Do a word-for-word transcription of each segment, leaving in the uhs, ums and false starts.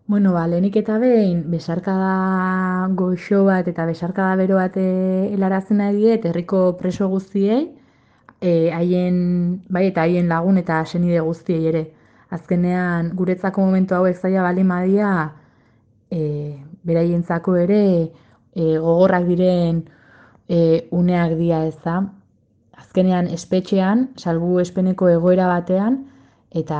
Bueno, ba, lehenik eta behin, besarkada goxo bat eta besarkada bero bat eh, helarazten nahi diet herriko preso guztiei, eh, haien, bai eta haien lagun eta senide guztiei ere. Azkenean, guretzako momentu hauek zaila bali madia, eh, beraientzako ere eh, gogorrak diren eh, uneak dira ez da. Azkenean, espetxean, salbu espeneko egoera batean, eta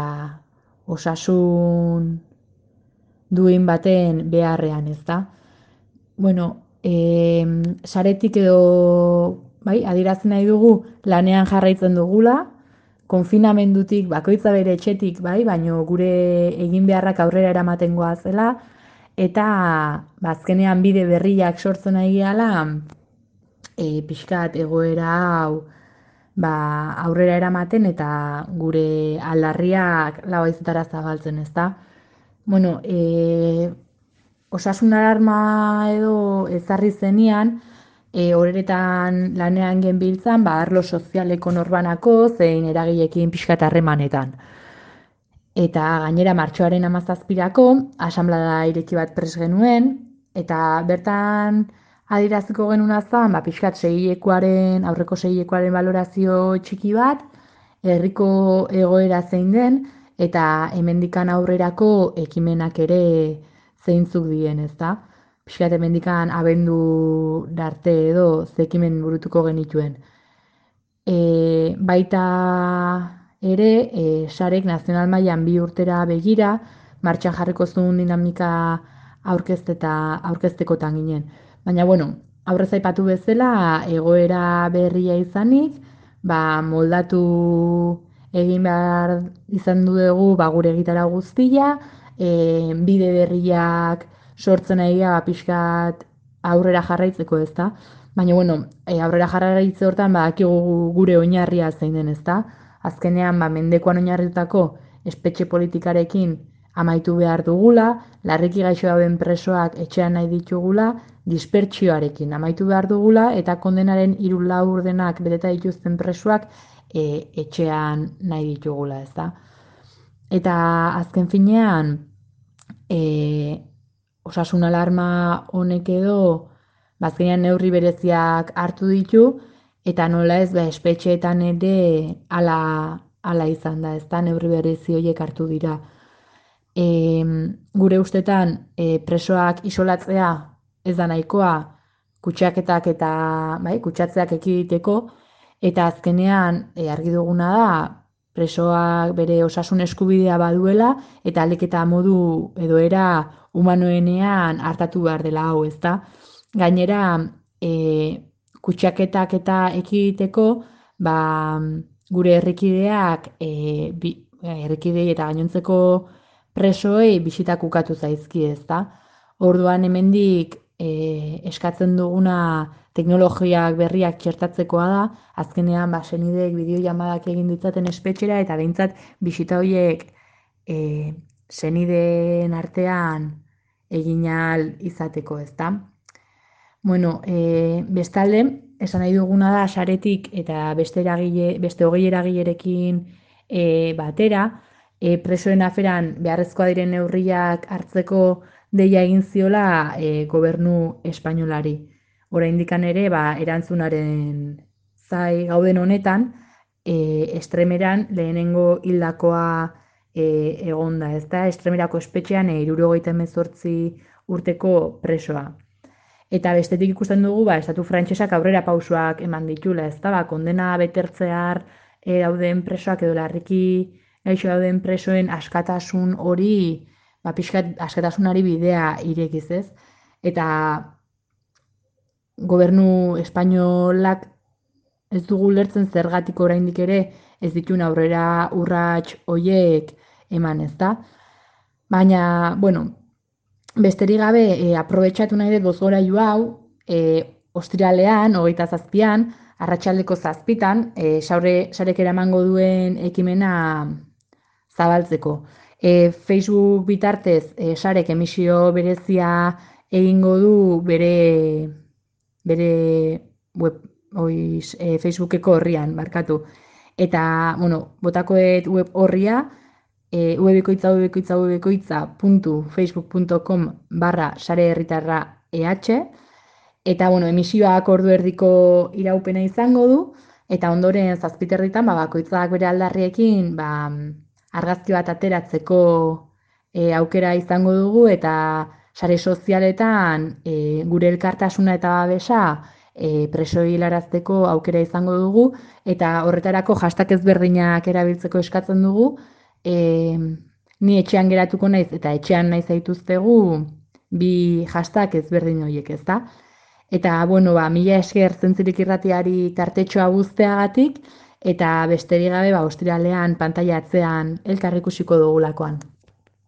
osasun duin baten beharrean, ez da. Bueno, e, saretik edo, bai, adierazten nahi dugu lanean jarraitzen dugula, konfinamendutik, bakoitza bere etxetik, bai, baino gure egin beharrak aurrera eramaten goazela, eta ba, azkenean bide berriak sortzen nahi gehala, e, pixkat egoera hau ba, aurrera eramaten eta gure aldarriak lau haizetara zabaltzen, ez da. Bueno, e, osasun alarma edo ezarri zenian, e, horeretan lanean genbiltzan, ba, arlo sozialeko norbanako, zein eragilekin pixka eta harremanetan. Eta gainera martxoaren hamazazpirako, asanblada ireki bat pres genuen, eta bertan adieraziko genuna zen, ba, pixkat segilekoaren, aurreko segilekoaren valorazio txiki bat, herriko egoera zein den, eta hemendikan aurrerako ekimenak ere zeintzuk dien, ez da? Pixkat hemendikan abendu arte edo ze ekimen burutuko genituen. E, baita ere, e, sarek nazional mailan bi urtera begira, martxan jarriko zuen dinamika aurkezteta aurkeztekotan ginen. Baina, bueno, aurrez aipatu bezala, egoera berria izanik, ba, moldatu egin behar izan du dugu ba, gure egitara guztia, e, bide berriak sortzen ari ba, pixkat aurrera jarraitzeko, ez da? Baina, bueno, e, aurrera jarraitze hortan badakigu gure oinarria zein den, ezta? Azkenean, ba, mendekoan oinarritutako espetxe politikarekin amaitu behar dugula, larriki gaixo dauden presoak etxean nahi ditugula, dispertsioarekin amaitu behar dugula, eta kondenaren hiru lau urdenak beteta dituzten presoak e, etxean nahi ditugula, ezta? Eta azken finean, e, osasun alarma honek edo, bazkenean neurri bereziak hartu ditu, eta nola ez, ba, espetxeetan ere ala, ala izan da, ez da, neurri berezi horiek hartu dira. E, gure ustetan, e, presoak isolatzea ez da nahikoa, kutsaketak eta bai, kutsatzeak ekiditeko, eta azkenean e, argi duguna da, presoak bere osasun eskubidea baduela, eta ahalik eta modu edo era humanoenean hartatu behar dela hau, ez da. Gainera, e, kutsaketak eta ekiditeko, ba, gure herrikideak, e, bi, herrikidei eta gainontzeko presoei bisitak ukatu zaizkie, ezta? Orduan hemendik e, eskatzen duguna teknologiak berriak txertatzekoa da, azkenean ba senideek bideojamadak egin ditzaten espetxera eta behintzat bisita horiek e, senideen artean egin ahal izateko, ezta? Bueno, e, bestalde, esan nahi duguna da saretik eta beste eragile, beste hogei eragilerekin e, batera, e, presoen aferan beharrezkoa diren neurriak hartzeko deia egin ziola e, gobernu espainolari. Oraindikan ere, ba, erantzunaren zai gauden honetan, e, estremeran lehenengo hildakoa e, egonda, ezta? Estremerako espetxean e, hirurogeita hemezortzi urteko presoa. Eta bestetik ikusten dugu, ba, estatu frantsesak aurrera pausoak eman ditula, ez da, ba, kondena betertzear e, dauden presoak edo larriki gaixo dauden presoen askatasun hori, ba, pixkat askatasunari bidea irekiz, ez? Eta gobernu espainolak ez dugu lertzen zergatik oraindik ere ez ditun aurrera urrats hoiek eman, ez da? Baina, bueno, besterik gabe, e, aprobetxatu nahi dut bozgorailu hau, e, ostiralean, hogeita zazpian, arratsaldeko zazpitan, e, saure, sarek eramango duen ekimena zabaltzeko. E, Facebook bitartez, e, sarek emisio berezia egingo du bere, bere web, oiz, e, Facebookeko horrian, barkatu. Eta, bueno, botakoet web horria, e, webikoitza, webikoitza, webikoitza, puntu, facebook puntu com barra sare herritarra eh, eta, bueno, emisioak ordu erdiko iraupena izango du, eta ondoren zazpiterritan, ba, bakoitzak bere aldarriekin, ba, argazki bat ateratzeko e, aukera izango dugu, eta sare sozialetan e, gure elkartasuna eta babesa e, preso hilarazteko aukera izango dugu, eta horretarako hashtag ezberdinak erabiltzeko eskatzen dugu, e, ni etxean geratuko naiz eta etxean naiz zaituztegu bi hashtag ezberdin horiek, ezta? Eta, bueno, ba, mila esker Zentzilik irratiari tartetxoa guzteagatik, eta besterik gabe, ba, ostiralean pantaila atzean elkar ikusiko dugulakoan.